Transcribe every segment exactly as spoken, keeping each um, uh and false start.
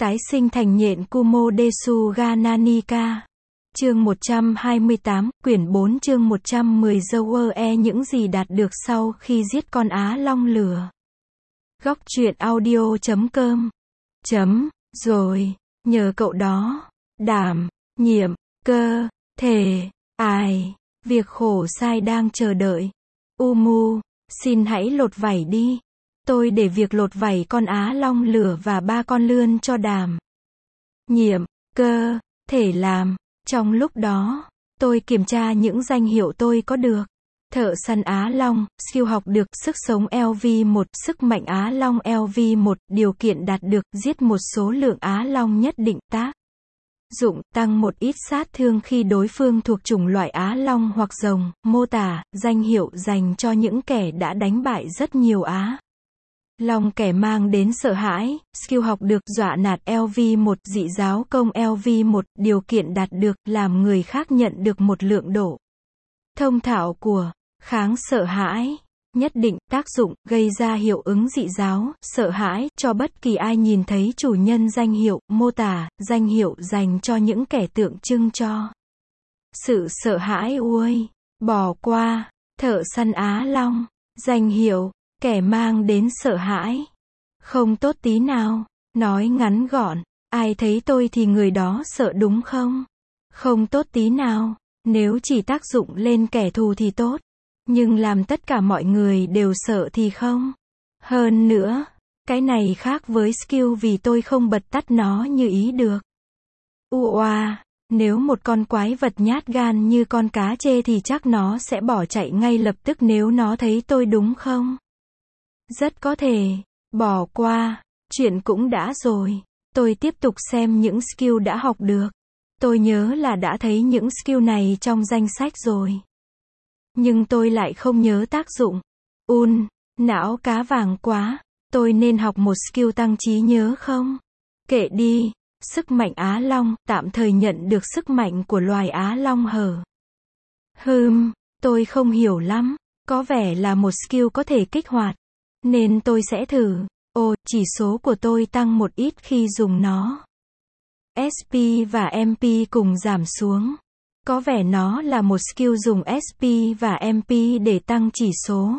Tái sinh thành nhện Kumo-desu ga Nanika. Chương một trăm hai mươi tám, quyển bốn chương một trăm mười The World E những gì đạt được sau khi giết con á long lửa. Góc truyện audio chấm com. Chấm, rồi, nhờ cậu đó, đảm, nhiệm, cơ, thể, ai, việc khổ sai đang chờ đợi. Umu, xin hãy lột vảy đi. Tôi để việc lột vảy con á long lửa và ba con lươn cho đảm, nhiệm, cơ, thể làm. Trong lúc đó, tôi kiểm tra những danh hiệu tôi có được. Thợ săn á long, skill học được, sức sống L V một, sức mạnh á long L V một, điều kiện đạt được, giết một số lượng á long nhất định, tác dụng, tăng một ít sát thương khi đối phương thuộc chủng loại á long hoặc rồng, mô tả, danh hiệu dành cho những kẻ đã đánh bại rất nhiều á long kẻ mang đến sợ hãi, skill học được, dọa nạt L V một, dị giáo công L V một, điều kiện đạt được, làm người khác nhận được một lượng độ thông thạo của kháng sợ hãi nhất định, tác dụng, gây ra hiệu ứng dị giáo, sợ hãi, cho bất kỳ ai nhìn thấy chủ nhân danh hiệu, mô tả, danh hiệu dành cho những kẻ tượng trưng cho sự sợ hãi uôi, bỏ qua, thợ săn á long, danh hiệu, kẻ mang đến sợ hãi. Không tốt tí nào, nói ngắn gọn, ai thấy tôi thì người đó sợ đúng không? Không tốt tí nào, nếu chỉ tác dụng lên kẻ thù thì tốt. Nhưng làm tất cả mọi người đều sợ thì không. Hơn nữa, cái này khác với skill vì tôi không bật tắt nó như ý được. Ua, nếu một con quái vật nhát gan như con cá trê thì chắc nó sẽ bỏ chạy ngay lập tức nếu nó thấy tôi đúng không? Rất có thể. Bỏ qua. Chuyện cũng đã rồi. Tôi tiếp tục xem những skill đã học được. Tôi nhớ là đã thấy những skill này trong danh sách rồi. Nhưng tôi lại không nhớ tác dụng. Un, não cá vàng quá. Tôi nên học một skill tăng trí nhớ không? Kệ đi. Sức mạnh á long, tạm thời nhận được sức mạnh của loài á long hở. Hừm, tôi không hiểu lắm. Có vẻ là một skill có thể kích hoạt. Nên tôi sẽ thử. Ồ, chỉ số của tôi tăng một ít khi dùng nó. S P và M P cùng giảm xuống. Có vẻ nó là một skill dùng S P và M P để tăng chỉ số.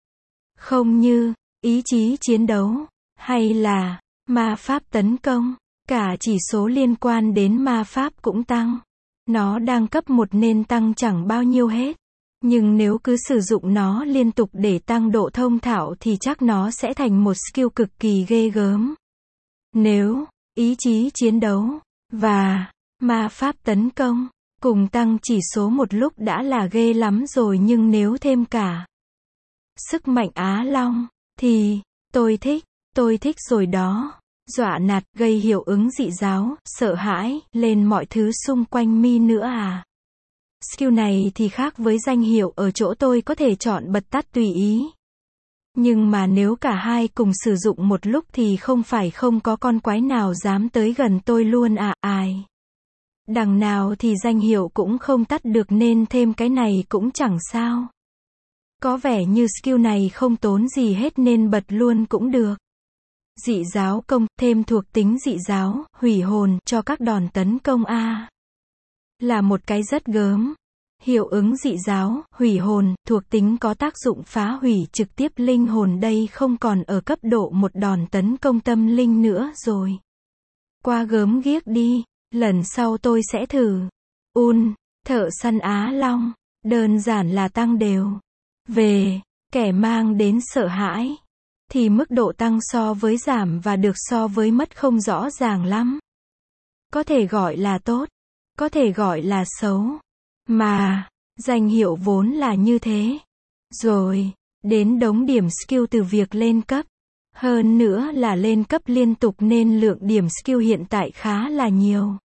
Không như, ý chí chiến đấu, hay là, ma pháp tấn công. Cả chỉ số liên quan đến ma pháp cũng tăng. Nó đang cấp một nên tăng chẳng bao nhiêu hết. Nhưng nếu cứ sử dụng nó liên tục để tăng độ thông thạo thì chắc nó sẽ thành một skill cực kỳ ghê gớm. Nếu, ý chí chiến đấu, và, ma pháp tấn công, cùng tăng chỉ số một lúc đã là ghê lắm rồi nhưng nếu thêm cả sức mạnh á long, thì, tôi thích, tôi thích rồi đó. Dọa nạt, gây hiệu ứng dị giáo, sợ hãi, lên mọi thứ xung quanh mi nữa à. Skill này thì khác với danh hiệu ở chỗ tôi có thể chọn bật tắt tùy ý. Nhưng mà nếu cả hai cùng sử dụng một lúc thì không phải không có con quái nào dám tới gần tôi luôn à, ai. Đằng nào thì danh hiệu cũng không tắt được nên thêm cái này cũng chẳng sao. Có vẻ như skill này không tốn gì hết nên bật luôn cũng được. Dị giáo công, thêm thuộc tính dị giáo, hủy hồn, cho các đòn tấn công A. Là một cái rất gớm. Hiệu ứng dị giáo, hủy hồn, thuộc tính có tác dụng phá hủy trực tiếp linh hồn đây không còn ở cấp độ một đòn tấn công tâm linh nữa rồi. Qua gớm ghiếc đi, lần sau tôi sẽ thử. Un, thợ săn á long, đơn giản là tăng đều. Về, kẻ mang đến sợ hãi, thì mức độ tăng so với giảm và được so với mất không rõ ràng lắm. Có thể gọi là tốt, có thể gọi là xấu. Mà, danh hiệu vốn là như thế. Rồi, đến đống điểm skill từ việc lên cấp. Hơn nữa là lên cấp liên tục nên lượng điểm skill hiện tại khá là nhiều.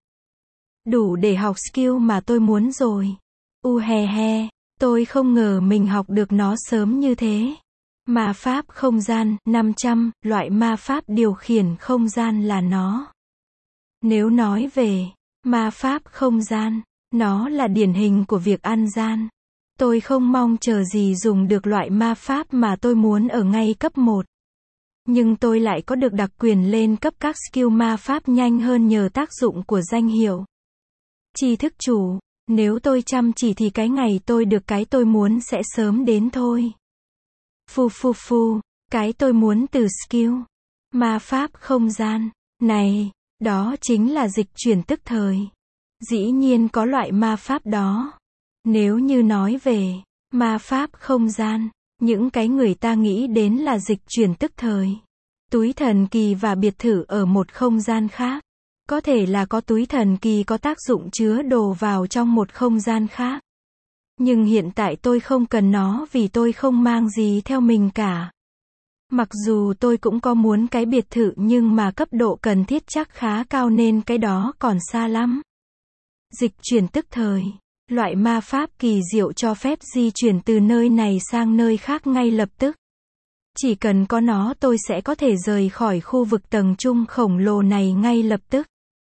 Đủ để học skill mà tôi muốn rồi. U he he, tôi không ngờ mình học được nó sớm như thế. Ma pháp không gian, năm trăm, loại ma pháp điều khiển không gian là nó. Nếu nói về ma pháp không gian, nó là điển hình của việc ăn gian. Tôi không mong chờ gì dùng được loại ma pháp mà tôi muốn ở ngay cấp một. Nhưng tôi lại có được đặc quyền lên cấp các skill ma pháp nhanh hơn nhờ tác dụng của danh hiệu tri thức chủ. Nếu tôi chăm chỉ thì cái ngày tôi được cái tôi muốn sẽ sớm đến thôi. Phu phu phu, cái tôi muốn từ skill ma pháp không gian này, đó chính là dịch chuyển tức thời. Dĩ nhiên có loại ma pháp đó. Nếu như nói về ma pháp không gian, những cái người ta nghĩ đến là dịch chuyển tức thời, túi thần kỳ và biệt thự ở một không gian khác. Có thể là có túi thần kỳ có tác dụng chứa đồ vào trong một không gian khác. Nhưng hiện tại tôi không cần nó vì tôi không mang gì theo mình cả. Mặc dù tôi cũng có muốn cái biệt thự nhưng mà cấp độ cần thiết chắc khá cao nên cái đó còn xa lắm. Dịch chuyển tức thời. Loại ma pháp kỳ diệu cho phép di chuyển từ nơi này sang nơi khác ngay lập tức. Chỉ cần có nó tôi sẽ có thể rời khỏi khu vực tầng trung khổng lồ này ngay lập tức.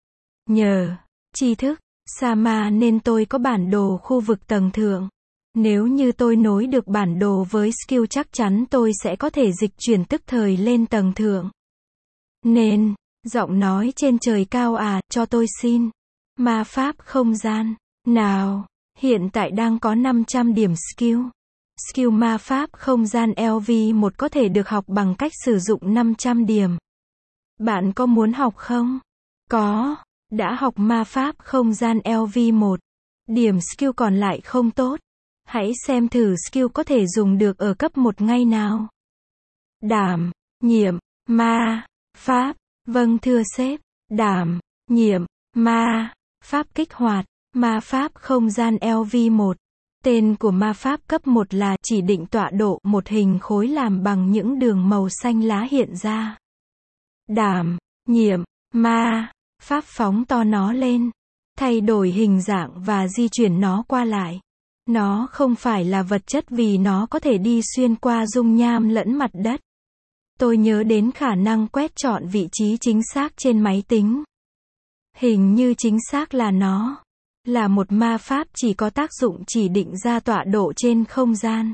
Nhờ tri thức Sama nên tôi có bản đồ khu vực tầng thượng. Nếu như tôi nối được bản đồ với skill chắc chắn tôi sẽ có thể dịch chuyển tức thời lên tầng thượng. Nên, giọng nói trên trời cao à, cho tôi xin. Ma pháp không gian. Nào, hiện tại đang có năm trăm điểm skill. Skill ma pháp không gian L V một có thể được học bằng cách sử dụng năm trăm điểm. Bạn có muốn học không? Có, đã học ma pháp không gian L V một. Điểm skill còn lại không tốt. Hãy xem thử skill có thể dùng được ở cấp một ngay nào. Đảm, nhiệm, ma, pháp. Vâng thưa sếp. Đảm, nhiệm, ma, pháp kích hoạt. Ma pháp không gian L V một. Tên của ma pháp cấp một là chỉ định tọa độ, một hình khối làm bằng những đường màu xanh lá hiện ra. Đảm, nhiệm, ma, pháp phóng to nó lên. Thay đổi hình dạng và di chuyển nó qua lại. Nó không phải là vật chất vì nó có thể đi xuyên qua dung nham lẫn mặt đất. Tôi nhớ đến khả năng quét chọn vị trí chính xác trên máy tính. Hình như chính xác là nó. Là một ma pháp chỉ có tác dụng chỉ định ra tọa độ trên không gian.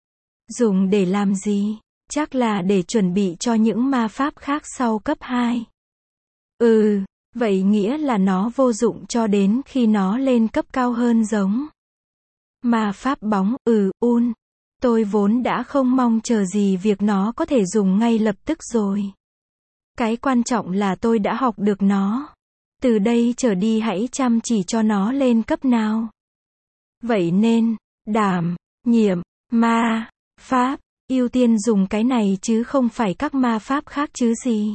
Dùng để làm gì? Chắc là để chuẩn bị cho những ma pháp khác sau cấp hai. Ừ, vậy nghĩa là nó vô dụng cho đến khi nó lên cấp cao hơn giống. Ma pháp bóng, ừ, un. Tôi vốn đã không mong chờ gì việc nó có thể dùng ngay lập tức rồi. Cái quan trọng là tôi đã học được nó. Từ đây trở đi hãy chăm chỉ cho nó lên cấp nào. Vậy nên, đảm, nhiệm, ma, pháp, ưu tiên dùng cái này chứ không phải các ma pháp khác chứ gì.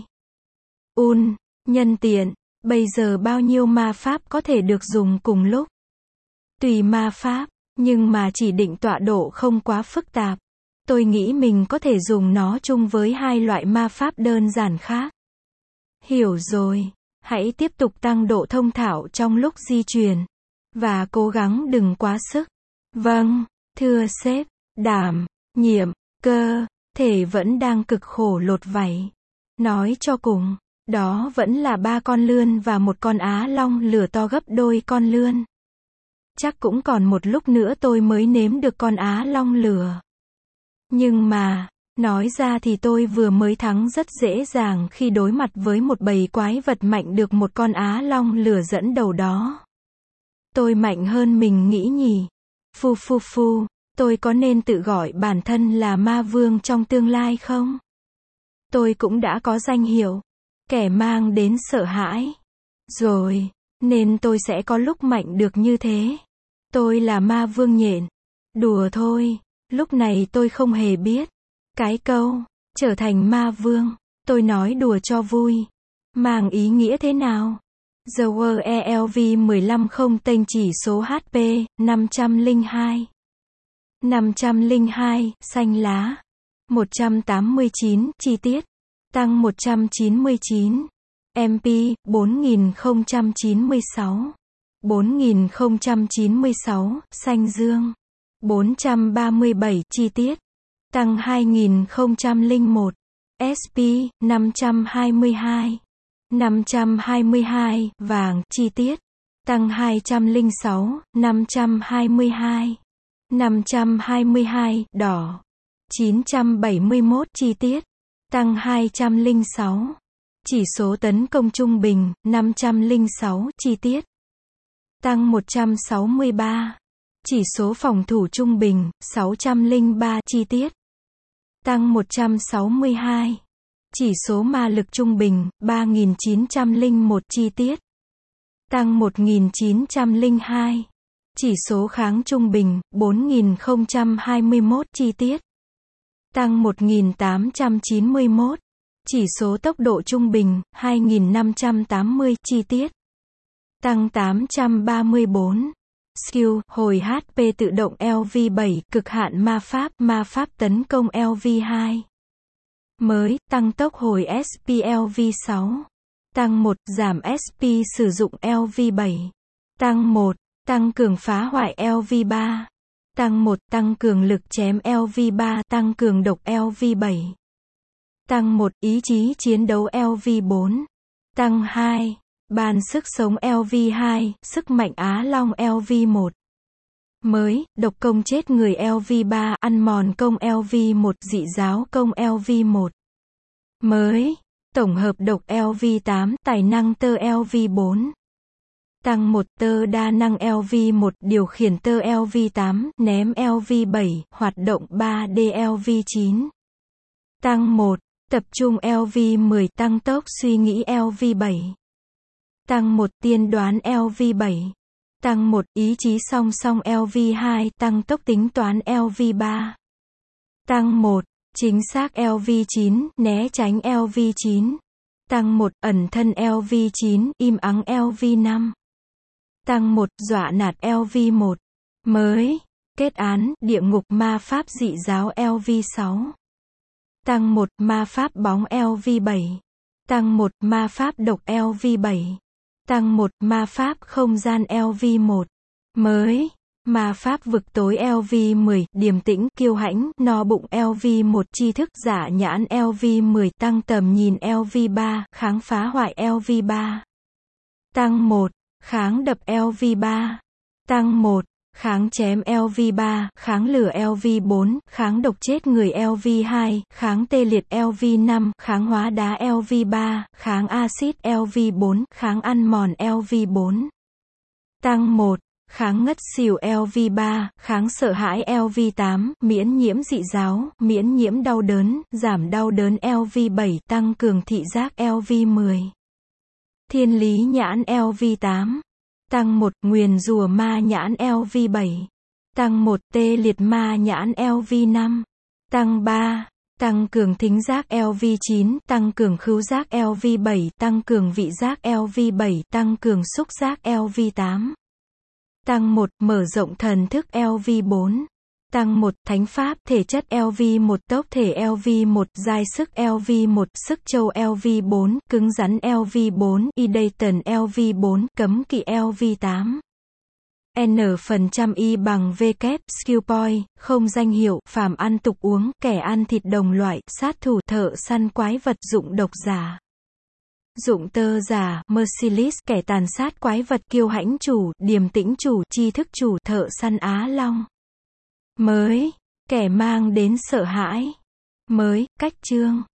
Un, nhân tiện, bây giờ bao nhiêu ma pháp có thể được dùng cùng lúc? Tùy ma pháp, nhưng mà chỉ định tọa độ không quá phức tạp. Tôi nghĩ mình có thể dùng nó chung với hai loại ma pháp đơn giản khác. Hiểu rồi. Hãy tiếp tục tăng độ thông thạo trong lúc di chuyển. Và cố gắng đừng quá sức. Vâng, thưa sếp. Đảm, nhiệm, cơ, thể vẫn đang cực khổ lột vảy. Nói cho cùng, đó vẫn là ba con lươn và một con á long lửa to gấp đôi con lươn. Chắc cũng còn một lúc nữa tôi mới nếm được con á long lửa. Nhưng mà, nói ra thì tôi vừa mới thắng rất dễ dàng khi đối mặt với một bầy quái vật mạnh được một con á long lửa dẫn đầu đó. Tôi mạnh hơn mình nghĩ nhỉ. Phu phu phu, tôi có nên tự gọi bản thân là ma vương trong tương lai không? Tôi cũng đã có danh hiệu. Kẻ mang đến sợ hãi. Rồi, nên tôi sẽ có lúc mạnh được như thế. Tôi là ma vương nhện. Đùa thôi, lúc này tôi không hề biết. Cái câu, trở thành ma vương, tôi nói đùa cho vui. Mang ý nghĩa thế nào? The World E L V mười lăm không tên chỉ số H P, năm trăm lẻ hai. năm trăm lẻ hai, xanh lá. một trăm tám mươi chín, chi tiết. Tăng một trăm chín mươi chín. M P, bốn nghìn không trăm chín mươi sáu. bốn nghìn không trăm chín mươi sáu, xanh dương. bốn trăm ba mươi bảy, chi tiết. Tăng hai nghìn không trăm lẻ một. S P, năm trăm hai mươi hai. năm trăm hai mươi hai, vàng, chi tiết. Tăng hai trăm lẻ sáu, năm trăm hai mươi hai. năm trăm hai mươi hai, đỏ. chín trăm bảy mươi mốt, chi tiết. tăng hai trăm lẻ sáu. Chỉ số tấn công trung bình, năm trăm lẻ sáu, chi tiết. Tăng một trăm sáu mươi ba. Chỉ số phòng thủ trung bình, sáu trăm lẻ ba, chi tiết. Tăng một trăm sáu mươi hai. Chỉ số ma lực trung bình, ba nghìn chín trăm lẻ một, chi tiết. Tăng một nghìn chín trăm lẻ hai. Chỉ số kháng trung bình, bốn nghìn không trăm hai mươi mốt, chi tiết. Tăng một nghìn tám trăm chín mươi mốt. Chỉ số tốc độ trung bình, hai nghìn năm trăm tám mươi, chi tiết. Tăng tám trăm ba mươi bốn. Skill, hồi hát pê tự động L V bảy, cực hạn ma pháp, ma pháp tấn công L V hai. Mới, tăng tốc hồi S P L V sáu. Tăng một, giảm S P sử dụng L V bảy. Tăng một, tăng cường phá hoại L V ba. Tăng một, tăng cường lực chém L V ba, tăng cường độc L V bảy. Tăng một, ý chí chiến đấu L V bốn. Tăng hai, ban sức sống L V hai, sức mạnh Á Long L V một. Mới, độc công chết người L V ba, ăn mòn công L V một, dị giáo công L V một. Mới, tổng hợp độc L V tám, tài năng tơ L V bốn. Tăng một, tơ đa năng L V một, điều khiển tơ L V tám, ném L V bảy, hoạt động ba D L V chín. Tăng một, tập trung L V mười, tăng tốc suy nghĩ L V bảy. Tăng một, tiên đoán L V bảy. Tăng một, ý chí song song L V hai, tăng tốc tính toán L V ba. Tăng một, chính xác L V chín, né tránh L V chín. Tăng một, ẩn thân L V chín, im ắng L V năm. Tăng một, dọa nạt L V một. Mới, kết án, địa ngục ma pháp dị giáo L V sáu. Tăng một, ma pháp bóng L V bảy. Tăng một, ma pháp độc L V bảy. Tăng một, ma pháp không gian L V một. Mới, ma pháp vực tối L V mười, điềm tĩnh, kiêu hãnh, no bụng L V một, tri thức giả nhãn L V mười, tăng tầm nhìn L V ba, kháng phá hoại L V ba. Tăng một, kháng đập L V ba. Tăng một, kháng chém L V ba, kháng lửa L V bốn, kháng độc chết người L V hai, kháng tê liệt L V năm, kháng hóa đá L V ba, kháng axit L V bốn, kháng ăn mòn L V bốn. Tăng một, kháng ngất xỉu L V ba, kháng sợ hãi L V tám, miễn nhiễm dị giáo, miễn nhiễm đau đớn, giảm đau đớn L V bảy, tăng cường thị giác L V mười. Thiên lý nhãn L V tám. Tăng một, nguyền rủa ma nhãn L V bảy. Tăng một, tê liệt ma nhãn L V năm. Tăng ba, tăng cường thính giác L V chín, tăng cường khứu giác L V bảy, tăng cường vị giác L V bảy, tăng cường xúc giác L V tám. Tăng một, mở rộng thần thức L V bốn. Tăng một, thánh pháp, thể chất L V một, tốc thể L V một, giai sức L V một, sức châu L V bốn, cứng rắn L V bốn, y đầy tần L V bốn, cấm kỵ L V tám. N phần trăm y bằng V kép, skill point, không danh hiệu, phàm ăn tục uống, kẻ ăn thịt đồng loại, sát thủ, thợ săn quái vật, dụng độc giả. Dụng tơ giả, merciless, kẻ tàn sát quái vật, kiêu hãnh chủ, điềm tĩnh chủ, tri thức chủ, thợ săn Á Long. Mới, kẻ mang đến sợ hãi. Mới, cách chương.